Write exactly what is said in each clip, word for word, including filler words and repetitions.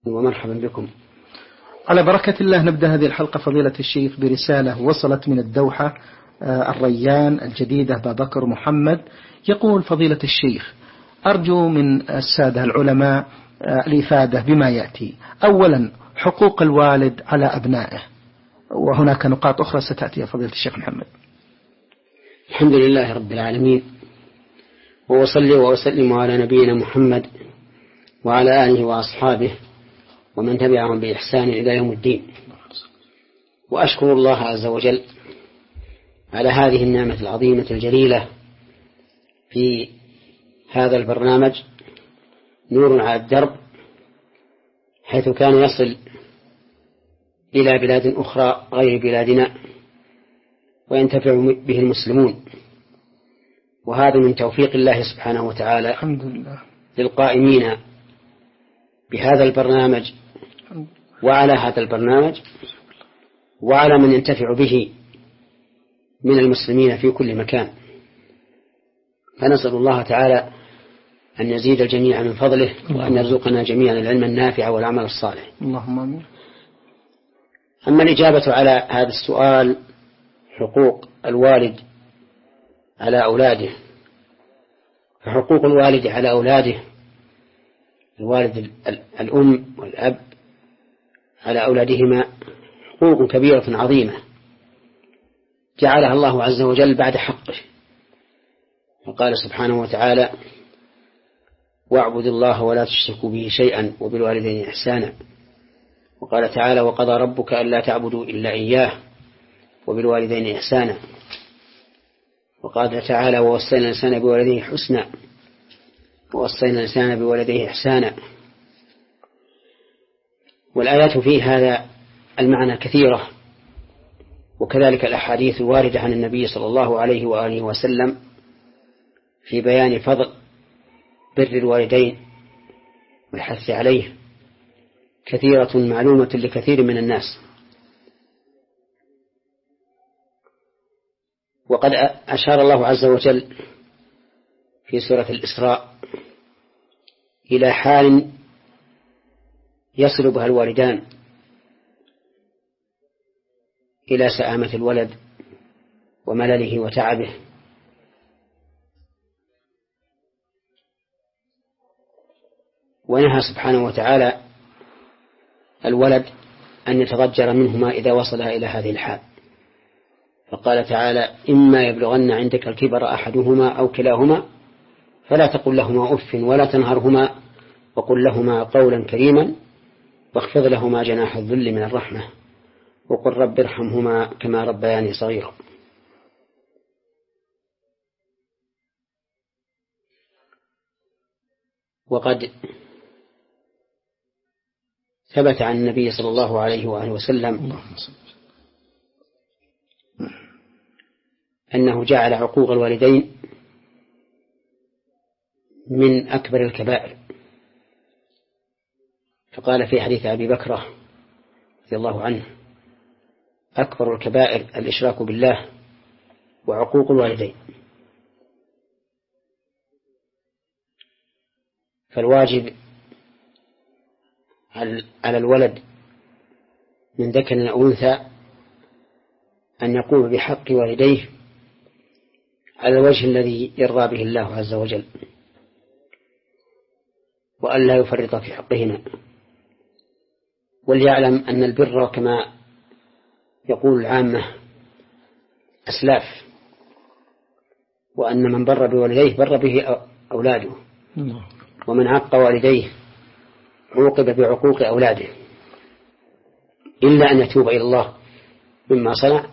ومرحبا بكم. على بركة الله نبدأ هذه الحلقة فضيلة الشيخ برسالة وصلت من الدوحة الريان الجديدة بابكر محمد. يقول فضيلة الشيخ: أرجو من السادة العلماء الإفادة بما يأتي. أولا، حقوق الوالد على أبنائه، وهناك نقاط أخرى ستأتي يا فضيلة الشيخ محمد. الحمد لله رب العالمين، وأصلي وأسلم على نبينا محمد وعلى آله وأصحابه ومن تبعهم بإحسان إلى يوم الدين. وأشكر الله عز وجل على هذه النعمة العظيمة الجليلة في هذا البرنامج نور على الدرب، حيث كان يصل إلى بلاد أخرى غير بلادنا وينتفع به المسلمون، وهذا من توفيق الله سبحانه وتعالى الحمد لله للقائمين بهذا البرنامج وعلى هذا البرنامج وعلى من ينتفع به من المسلمين في كل مكان. فنسأل الله تعالى أن يزيد الجميع من فضله وأن يرزقنا جميعا العلم النافع والعمل الصالح. اللهم آمين. أما الإجابة على هذا السؤال، حقوق الوالد على أولاده، فحقوق الوالد على أولاده، الوالد الأم والأب على أولادهما حقوق كبيرة عظيمة جعلها الله عز وجل بعد حقه، فقال سبحانه وتعالى: واعبدوا الله ولا تشركوا به شيئا وبالوالدين إحسانا. وقال تعالى: وقضى ربك ألا تعبدوا إلا إياه وبالوالدين إحسانا. وقال تعالى: ووصينا الإنسان بوالديه حسنا ووصينا الإنسان بوالديه إحسانا. والآيات في هذا المعنى كثيرة، وكذلك الأحاديث الواردة عن النبي صلى الله عليه وآله وسلم في بيان فضل بر الوالدين والحث عليه كثيرة معلومة لكثير من الناس. وقد أشار الله عز وجل في سورة الإسراء إلى حال يصل بها الوالدان إلى سآمة الولد وملله وتعبه، ونهى سبحانه وتعالى الولد أن يتضجر منهما إذا وصلها إلى هذه الحال، فقال تعالى: إما يبلغن عندك الكبر أحدهما أو كلاهما فلا تقل لهما أف ولا تنهرهما وقل لهما قولا كريما واخفض لهما جناح الذل من الرحمة وقل رب ارحمهما كما ربياني صغيرا. وقد ثبت عن النبي صلى الله عليه وآله وسلم أنه جعل عقوق الوالدين من أكبر الكبائر، فقال في حديث أبي بكرة رضي الله عنه: أكبر الكبائر الإشراك بالله وعقوق الوالدين. فالواجب على الولد من ذكر أو أنثى أن يقوم بحق والديه على الوجه الذي يرضى به الله عز وجل، وأن لا يفرط في حقهما. وليعلم أن البر كما يقول العامة أسلاف، وأن من بر بوالديه بر به أولاده، ومن عق والديه عوقب بعقوق أولاده، إلا أن يتوب إلى الله مما صنع،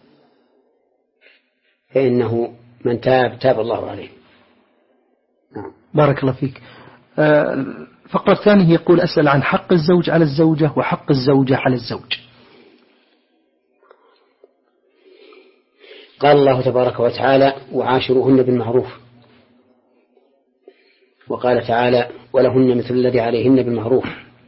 فإنه من تاب تاب الله عليه. نعم. بارك الله فيك. الفقرة الثانية يقول: أسأل عن حق الزوج على الزوجة وحق الزوجة على الزوج. قال الله تبارك وتعالى: وعاشروهن بالمعروف. وقال تعالى: ولهن مثل الذي عليهن بالمعروف.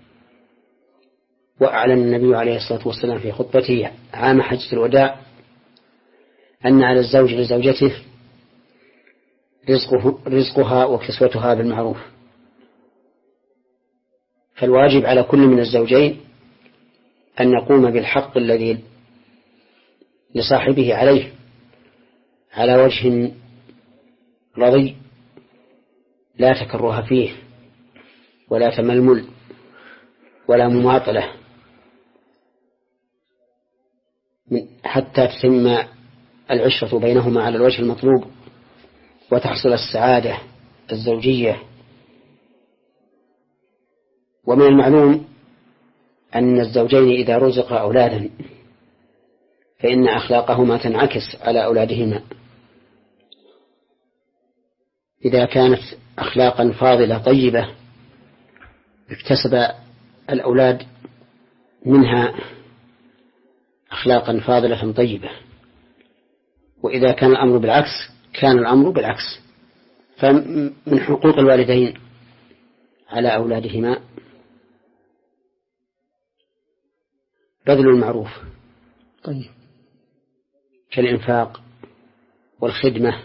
وأعلن النبي عليه الصلاة والسلام في خطبته عام حجة الوداع أن على الزوج لزوجته رزقه رزقها وكسوتها بالمعروف، فالواجب على كل من الزوجين أن يقوم بالحق الذي لصاحبه عليه على وجه رضي لا تكره فيه ولا تململ ولا مماطلة، حتى تتم العشرة بينهما على الوجه المطلوب وتحصل السعادة الزوجية. ومن المعلوم أن الزوجين إذا رزقا أولادا فإن أخلاقهما تنعكس على أولادهما. إذا كانت أخلاقا فاضلة طيبة اكتسب الأولاد منها أخلاقا فاضلة طيبة، وإذا كان الأمر بالعكس كان الأمر بالعكس. فمن حقوق الوالدين على أولادهما بذل المعروف طيب كالإنفاق والخدمة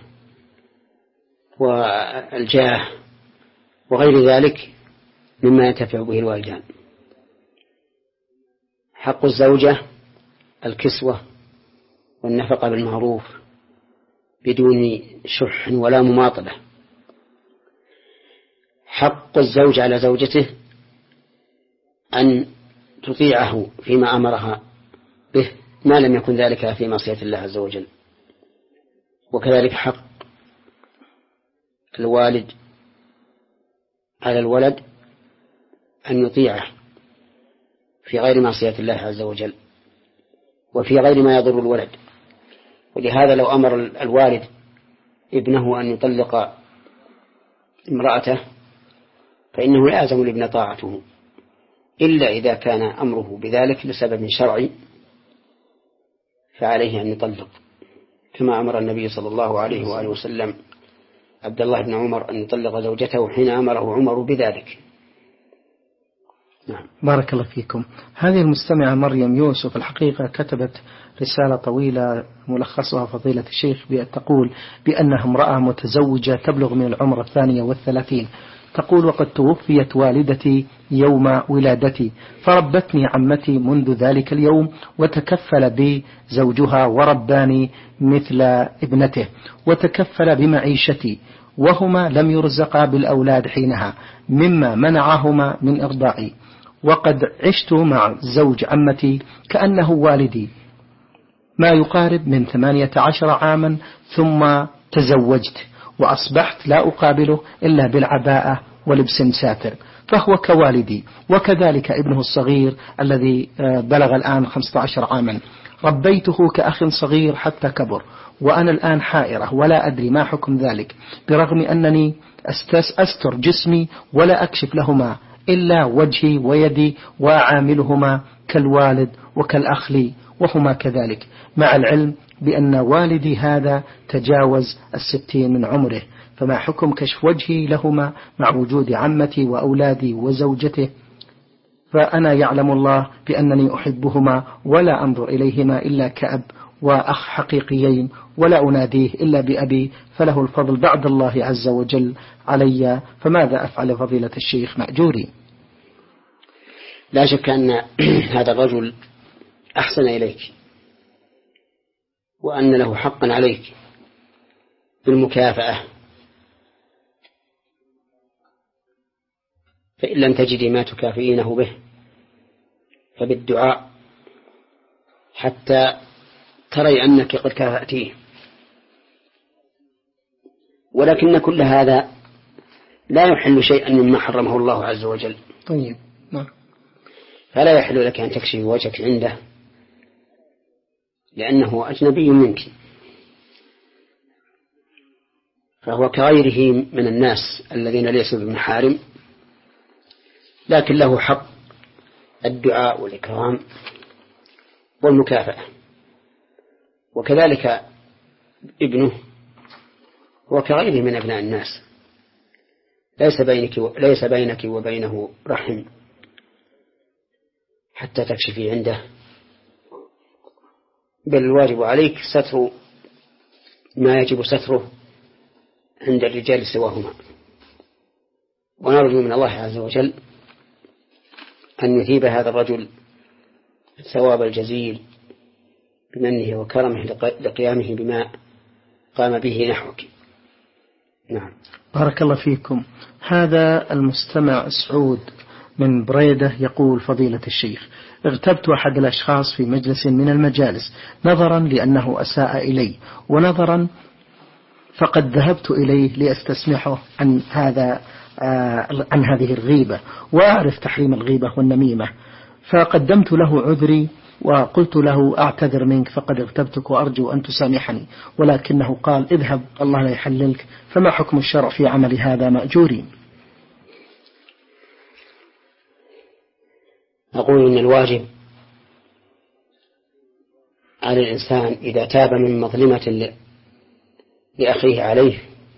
والجاه وغير ذلك مما ينتفع به الوالدان. حق الزوجة الكسوة والنفقة بالمعروف بدون شح ولا مماطلة. حق الزوج على زوجته أن تطيعه فيما أمرها به ما لم يكن ذلك في معصية الله عز وجل. وكذلك حق الوالد على الولد أن يطيعه في غير معصية الله عز وجل وفي غير ما يضر الولد. ولهذا لو أمر الوالد ابنه أن يطلق امرأته فإنه لا يلزم الابن طاعته إلا إذا كان أمره بذلك لسبب شرعي فعليه أن يطلق، كما أمر النبي صلى الله عليه وآله وسلم عبد الله بن عمر أن يطلق زوجته حين أمره عمر بذلك. نعم. بارك الله فيكم. هذه المستمعة مريم يوسف الحقيقة كتبت رسالة طويلة ملخصها فضيلة الشيخ تقول بأنها امرأة متزوجة تبلغ من العمر الثانية والثلاثين. تقول: وقد توفيت والدتي يوم ولادتي، فربتني عمتي منذ ذلك اليوم وتكفل بي زوجها ورباني مثل ابنته وتكفل بمعيشتي، وهما لم يرزقا بالأولاد حينها مما منعهما من إرضاعي، وقد عشت مع زوج عمتي كأنه والدي ما يقارب من ثمانية عشر عاما، ثم تزوجت وأصبحت لا أقابله إلا بالعباءة ولبس ساتر، فهو كوالدي. وكذلك ابنه الصغير الذي بلغ الآن خمسة عشر عاما، ربيته كأخ صغير حتى كبر، وأنا الآن حائرة ولا أدري ما حكم ذلك، برغم أنني أستر جسمي ولا أكشف لهما إلا وجهي ويدي وأعاملهما كالوالد وكالأخ لي، وهما كذلك، مع العلم بأن والدي هذا تجاوز الستين من عمره، فما حكم كشف وجهي لهما مع وجود عمتي وأولادي وزوجته؟ فأنا يعلم الله بأنني أحبهما ولا أنظر إليهما إلا كأب وأخ حقيقيين، ولا أناديه إلا بأبي، فله الفضل بعد الله عز وجل علي، فماذا أفعل فضيلة الشيخ مأجوري؟ لا شك أن هذا الرجل أحسن إليك وأن له حقا عليك بالمكافأة، فإن لم تجدي ما تكافئينه به فبالدعاء حتى تري أنك قد كافأتيه. ولكن كل هذا لا يحل شيئا مما حرمه الله عز وجل. طيب نعم. فلا يحل لك أن تكشف وجهك عنده لأنه أجنبي منك، فهو كغيره من الناس الذين ليسوا بمحارم، لكن له حق الدعاء والإكرام والمكافأة. وكذلك ابنه هو كغيره من أبناء الناس، ليس بينك ليس بينك وبينه رحم حتى تكشفي عنده، بل الواجب عليك ستر ما يجب ستره عند الرجال سواهما. ونرجو من الله عز وجل أن يثيب هذا الرجل الثواب الجزيل بمنه وكرمه لقيامه بما قام به نحوك. نعم. بارك الله فيكم. هذا المستمع سعود من بريدة يقول: فضيلة الشيخ، اغتبت أحد الأشخاص في مجلس من المجالس نظرا لأنه أساء إلي، ونظرا فقد ذهبت إليه لأستسمحه عن هذا آه عن هذه الغيبة، وأعرف تحريم الغيبة والنميمة، فقدمت له عذري وقلت له: أعتذر منك فقد اغتبتك وأرجو أن تسامحني، ولكنه قال: اذهب الله لا يحللك. فما حكم الشرع في عمل هذا مأجورين؟ أقول إن الواجب على الإنسان إذا تاب من مظلمة لأخيه عليه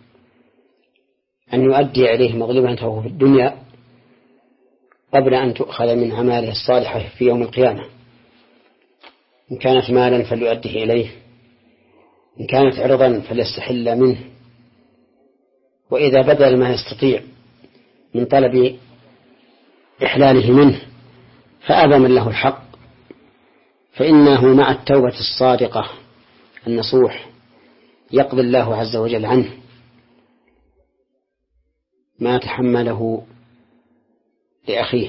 أن يؤدي إليه مظلمته في الدنيا قبل أن تؤخذ من أعماله الصالحة في يوم القيامة. إن كانت مالا فليؤديه إليه، إن كانت عرضا فليستحل منه، وإذا بدل ما يستطيع من طلب إحلاله منه فأبى من له الحق فإنه مع التوبة الصادقة النصوح يقضي الله عز وجل عنه ما تحمله لأخيه.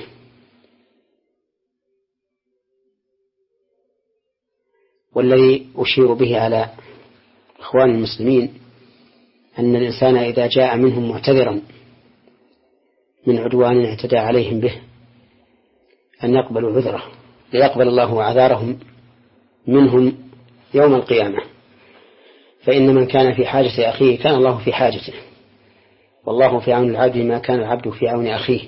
والذي أشير به على إخوان المسلمين أن الإنسان إذا جاء منهم معتذرا من عدوان اعتدى عليهم به أن يقبلوا عذره ليقبل الله عذارهم منهم يوم القيامة، فإن من كان في حاجة أخيه كان الله في حاجته، والله في عون العبد ما كان العبد في عون أخيه.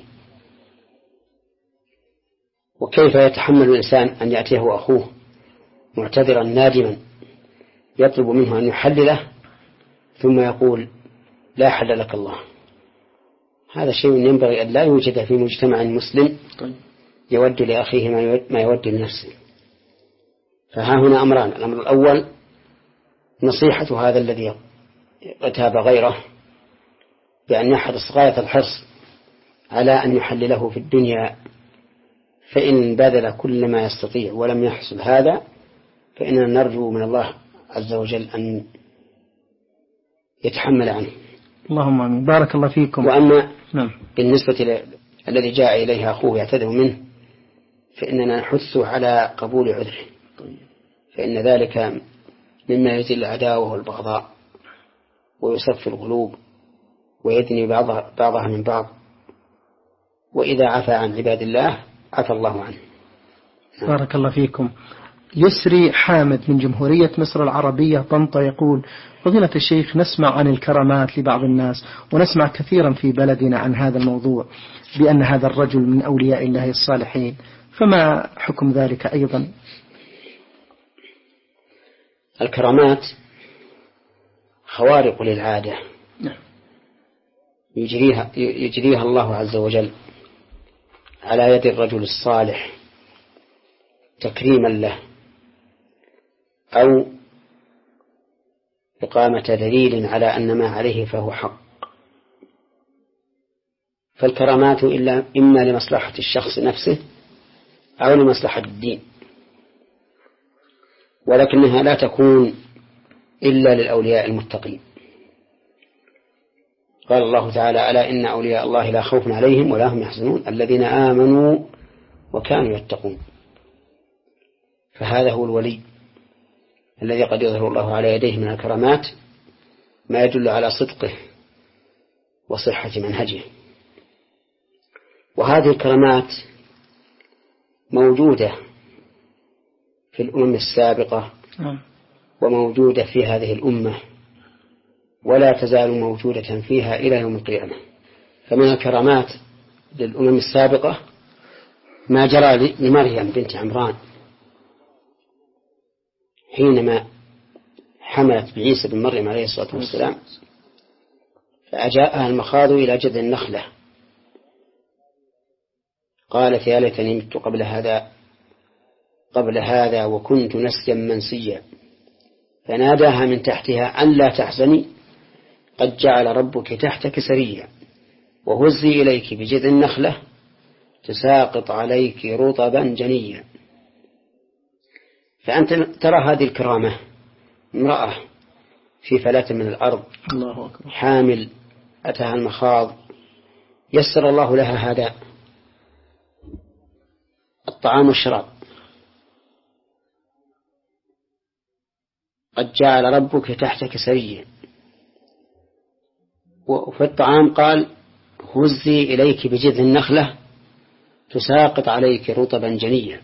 وكيف يتحمل الإنسان أن يأتيه أخوه معتذرا نادما يطلب منه أن يحلله ثم يقول: لا حل لك الله؟ هذا شيء ينبغي أن لا يوجد في مجتمع مسلم يود لأخيه ما يود لنفسه. فها هنا أمران: الأمر الأول نصيحة هذا الذي اغتاب غيره بأن يحرص غاية الحرص على أن يحلله في الدنيا، فإن بذل كل ما يستطيع ولم يحصل هذا فإننا نرجو من الله عز وجل أن يتحمل عنه. اللهم آمين. بارك الله فيكم. وأما نعم. بالنسبة الذي جاء إليه أخوه يعتذر منه فإننا نحث على قبول عذره، فإن ذلك مما يزيل العداوة والبغضاء ويصفي القلوب ويدني بعضها, بعضها من بعض، وإذا عفى عن عباد الله عفى الله عنه. بارك الله فيكم. يسري حامد من جمهورية مصر العربية طنطا يقول: فضيلة الشيخ، نسمع عن الكرامات لبعض الناس، ونسمع كثيرا في بلدنا عن هذا الموضوع بأن هذا الرجل من أولياء الله الصالحين، فما حكم ذلك أيضا؟ الكرامات خوارق للعادة يجريها, يجريها الله عز وجل على يد الرجل الصالح تكريما له أو إقامة دليل على أن ما عليه فهو حق. فالكرامات إلا إما لمصلحة الشخص نفسه أو لمصلحة الدين، ولكنها لا تكون إلا للأولياء المتقين. قال الله تعالى: ألا إن أولياء الله لا خوف عليهم ولا هم يحزنون الذين آمنوا وكانوا يتقون. فهذا هو الولي الذي قد يظهر الله على يديه من الكرامات ما يدل على صدقه وصحة منهجه. وهذه الكرامات موجودة في الأمم السابقة وموجودة في هذه الأمة ولا تزال موجودة فيها إلى يوم القيامة. فمن الكرامات للأمم السابقة ما جرى لمريم بنت عمران حينما حملت بعيسى بن مريم عليه الصلاة والسلام، فأجاءها المخاض إلى جذع النخلة قالت: يا ليتني مت قبل هذا قبل هذا وكنت نسيا منسيا. فناداها من تحتها أن لا تحزني قد جعل ربك تحتك سريا وهزي إليك بجذع النخلة تساقط عليك رطبا جنيا. فأنت ترى هذه الكرامة، امرأة في فلاة من الأرض الله أكبر، حامل أتاها المخاض، يسر الله لها هذا الطعام والشراب. قد جعل ربك تحتك سريا. وفي الطعام قال هزي إليك بجذع النخلة تساقط عليك رطبا جنيا.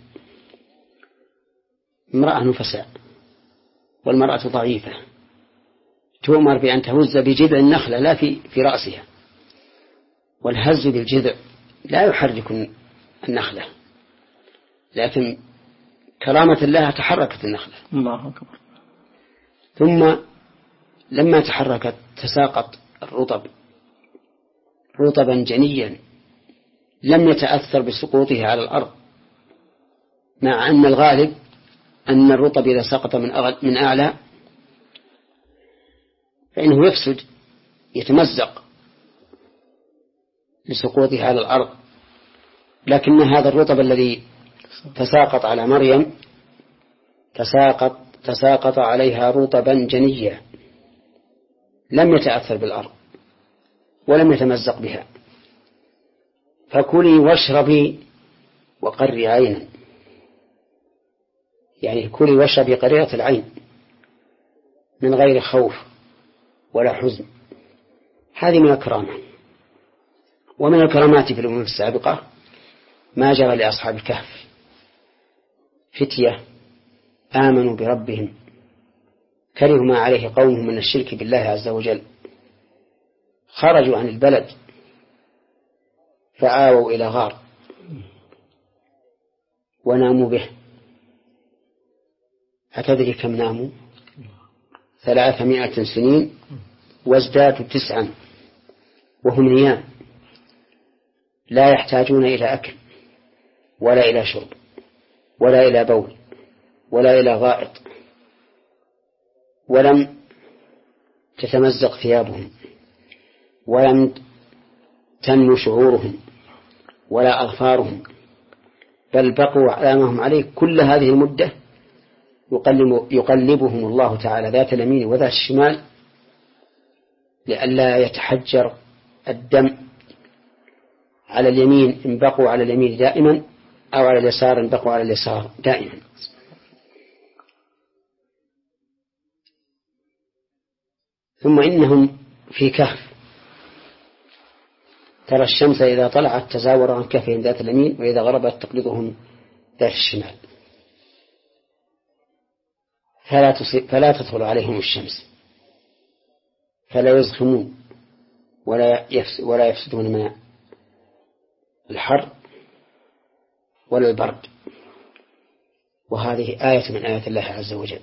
امرأة نفساء، والمرأة ضعيفة، تؤمر بأن تهز بجذع النخلة لا في في رأسها، والهز بالجذع لا يحرك النخلة، لكن كرامة الله تحركت النخلة. الله أكبر. ثم لما تحركت تساقط الرطب رطبا جنيا لم يتأثر بسقوطه على الأرض، مع أن الغالب أن الرطب إذا سقط من من أعلى فإنه يفسد يتمزق لسقوطه على الأرض، لكن هذا الرطب الذي تساقط على مريم تساقط تساقط عليها رطبا جنيا لم يتأثر بالأرض ولم يتمزق بها. فكلي واشربي وقري عينا، يعني كلي واشربي قريرة العين من غير خوف ولا حزن. هذه من الكرامة. ومن الكرامات في الأمم السابقة ما جرى لأصحاب الكهف، فتية آمنوا بربهم كرهوا ما عليه قومهم من الشرك بالله عز وجل، خرجوا عن البلد فآووا إلى غار وناموا به. أتدري كم ناموا؟ ثلاثمائة سنين وازدادوا تسعا وهم نيام، لا يحتاجون إلى أكل ولا إلى شرب ولا إلى بول ولا إلى غائط، ولم تتمزق ثيابهم ولم تنمو شعورهم ولا أظفارهم، بل بقوا على ما هم عليه كل هذه المدة. يقلب يقلبهم الله تعالى ذات اليمين وذات الشمال لئلا يتحجر الدم على اليمين إن بقوا على اليمين دائما، أو على اليسار إن بقوا على اليسار دائما. ثم إنهم في كهف ترى الشمس إذا طلعت تزاور عن كهفهم ذات اليمين وإذا غربت تقلبهم ذات الشمال، فلا, فلا تدخل عليهم الشمس فلا يزخمون ولا, يفس ولا يفسدون من الحر ولا البرد. وهذه آية من آيات الله عز وجل،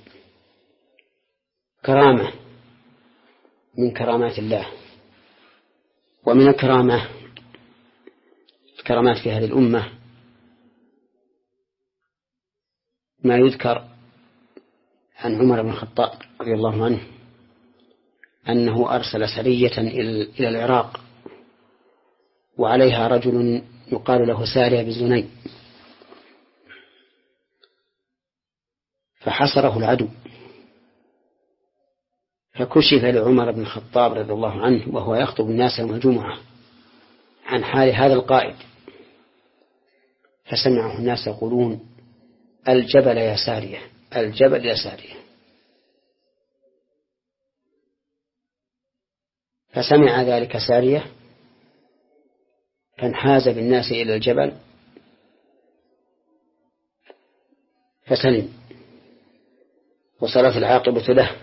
كرامة من كرامات الله. ومن الكرامة الكرامات في هذه الأمة ما يذكر عن عمر بن الخطاب رضي الله عنه أنه أرسل سرية إلى العراق وعليها رجل يقال له سارية بن زني، فحصره العدو، فكشف لعمر بن الخطاب رضي الله عنه وهو يخطب الناس يوم الجمعة عن حال هذا القائد، فسمعه الناس يقولون الجبل يا سارية، الجبل يا سارية. فسمع ذلك سارية فانحاز بالناس إلى الجبل فسلم وصارت العاقبة له.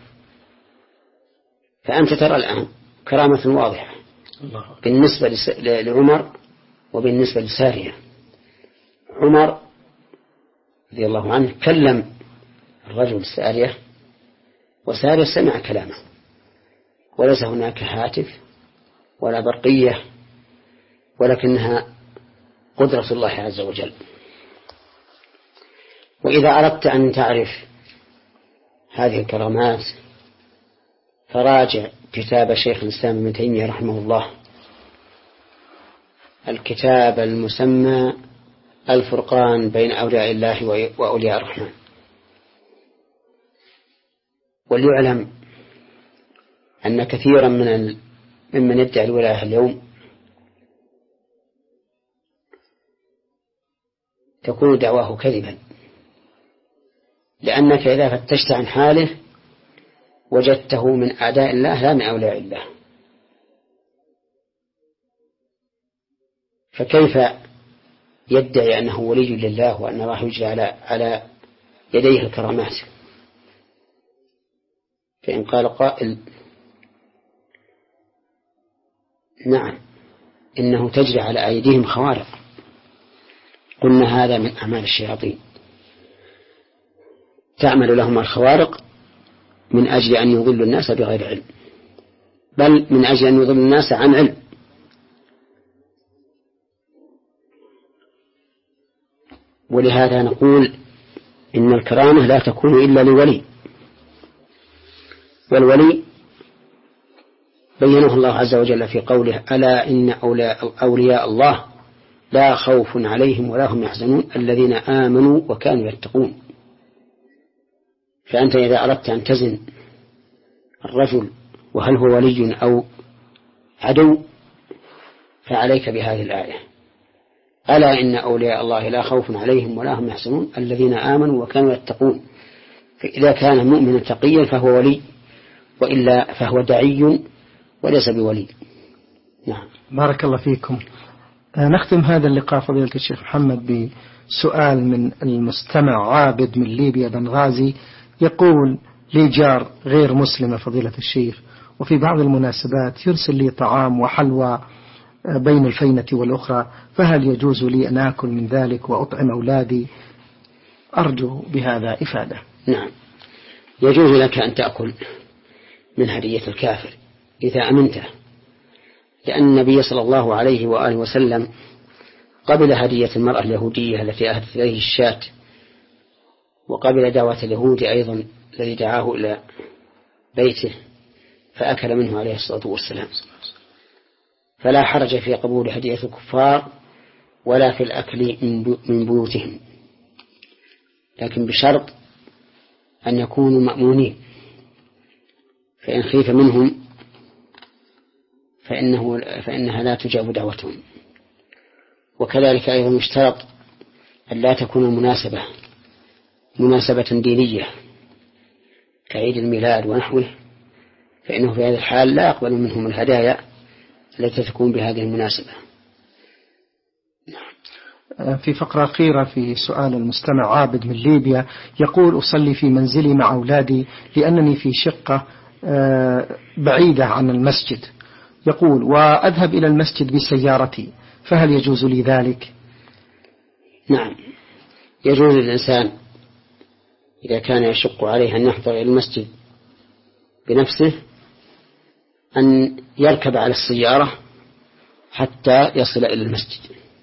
فأنت ترى الآن كرامة واضحة بالنسبة لعمر وبالنسبة لسارية. عمر رضي الله عنه كلم الرجل سارية وسارية سمع كلامه، وليس هناك هاتف ولا برقية، ولكنها قدرة الله عز وجل. وإذا أردت أن تعرف هذه الكرامات فراجع كتاب شيخ الإسلام ابن تيمية رحمه الله الكتاب المسمى الفرقان بين أولياء الله وأولياء الرحمن. وليعلم أن كثيرا من ممن يدعي الولاية اليوم تكون دعواه كذبا، لأنك إذا فتشت عن حاله وجدته من أعداء الله لا من أولياء الله. فكيف يدعي أنه ولي لله وأن الله يجري على على يديه الكرامات؟ فإن قال قائل نعم إنه تجري على أيديهم خوارق، قلنا هذا من أعمال الشياطين، تعمل لهم الخوارق من أجل أن يضلوا الناس بغير علم، بل من أجل أن يضلوا الناس عن علم. ولهذا نقول إن الكرامة لا تكون إلا لولي، والولي بينه الله عز وجل في قوله ألا إن أولياء الله لا خوف عليهم ولا هم يحزنون الذين آمنوا وكانوا يتقون. فأنت إذا أردت أن تزن الرجل وهل هو ولي أو عدو فعليك بهذه الآية ألا إن أولياء الله لا خوف عليهم ولا هم يحزنون الذين آمنوا وكانوا يتقون. فإذا كان مؤمنا تقيا فهو ولي، وإلا فهو دعي وليس بولي. نعم. بارك الله فيكم. نختم هذا اللقاء فضيلة الشيخ محمد بسؤال من المستمع عابد من ليبيا بنغازي، يقول لي جار غير مسلمة فضيلة الشيخ، وفي بعض المناسبات يرسل لي طعام وحلوى بين الفينة والأخرى، فهل يجوز لي أن آكل من ذلك وأطعم أولادي؟ أرجو بهذا إفادة. نعم، يجوز لك أن تأكل من هدية الكافر إذا أمنته، لأن النبي صلى الله عليه وآله وسلم قبل هدية المرأة اليهودية التي أهدت إليه الشاة، وقبل دعوة اليهود أيضا الذي دعاه إلى بيته فأكل منه عليه الصلاة والسلام. فلا حرج في قبول هدية الكفار ولا في الأكل من بيوتهم، لكن بشرط أن يكونوا مأمونين، فإن خيف منهم فإنه فإنها لا تجاب دعوتهم. وكذلك أيضا يشترط أن لا تكون مناسبة مناسبة دينية كعيد الميلاد ونحوه، فإنه في هذه الحال لا يقبل منهم الهدايا التي تكون بهذه المناسبة. في فقرة أخيرة في سؤال المستمع عابد من ليبيا، يقول أصلي في منزلي مع أولادي لأنني في شقة بعيدة عن المسجد، يقول وأذهب إلى المسجد بسيارتي، فهل يجوز لي ذلك؟ نعم، يجوز للإنسان إذا كان يشق عليه أن يحضر إلى المسجد بنفسه أن يركب على السيارة حتى يصل إلى المسجد،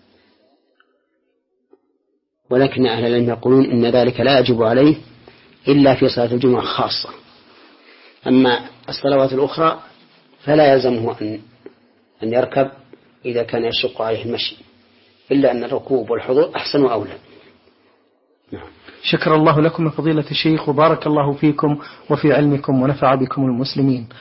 ولكن أهل العلم يقولون إن ذلك لا يجب عليه إلا في صلاة الجمعة خاصة، أما الصلوات الأخرى فلا يلزمه أن أن يركب إذا كان يشق عليه المشي، إلا أن الركوب والحضور أحسن وأولى. نعم. شكر الله لكم فضيلة الشيخ، وبارك الله فيكم وفي علمكم ونفع بكم المسلمين.